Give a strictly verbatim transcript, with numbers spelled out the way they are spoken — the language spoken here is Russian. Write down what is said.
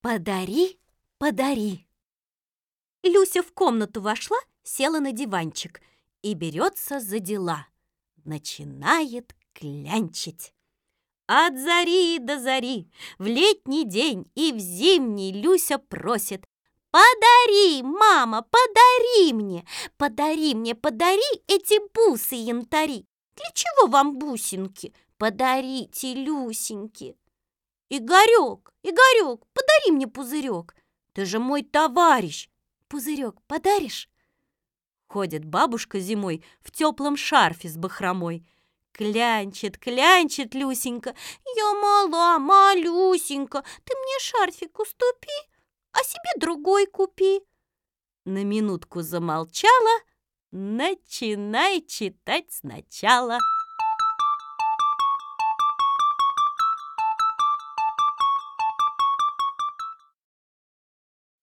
Подари, подари. Люся в комнату вошла, села на диванчик и берется за дела. Начинает клянчить. От зари до зари, в летний день и в зимний Люся просит: «Подари, мама, подари мне, подари мне, подари эти бусы янтари. Для чего вам бусинки? Подарите, Люсеньки. Игорек, Игорек, подари мне пузырек. Ты же мой товарищ. Пузырек подаришь?» Ходит бабушка зимой в теплом шарфе с бахромой. Клянчит, клянчит Люсенька: «Я мала, малюсенька, ты мне шарфик уступи, а себе другой купи». На минутку замолчала, начинай читать сначала.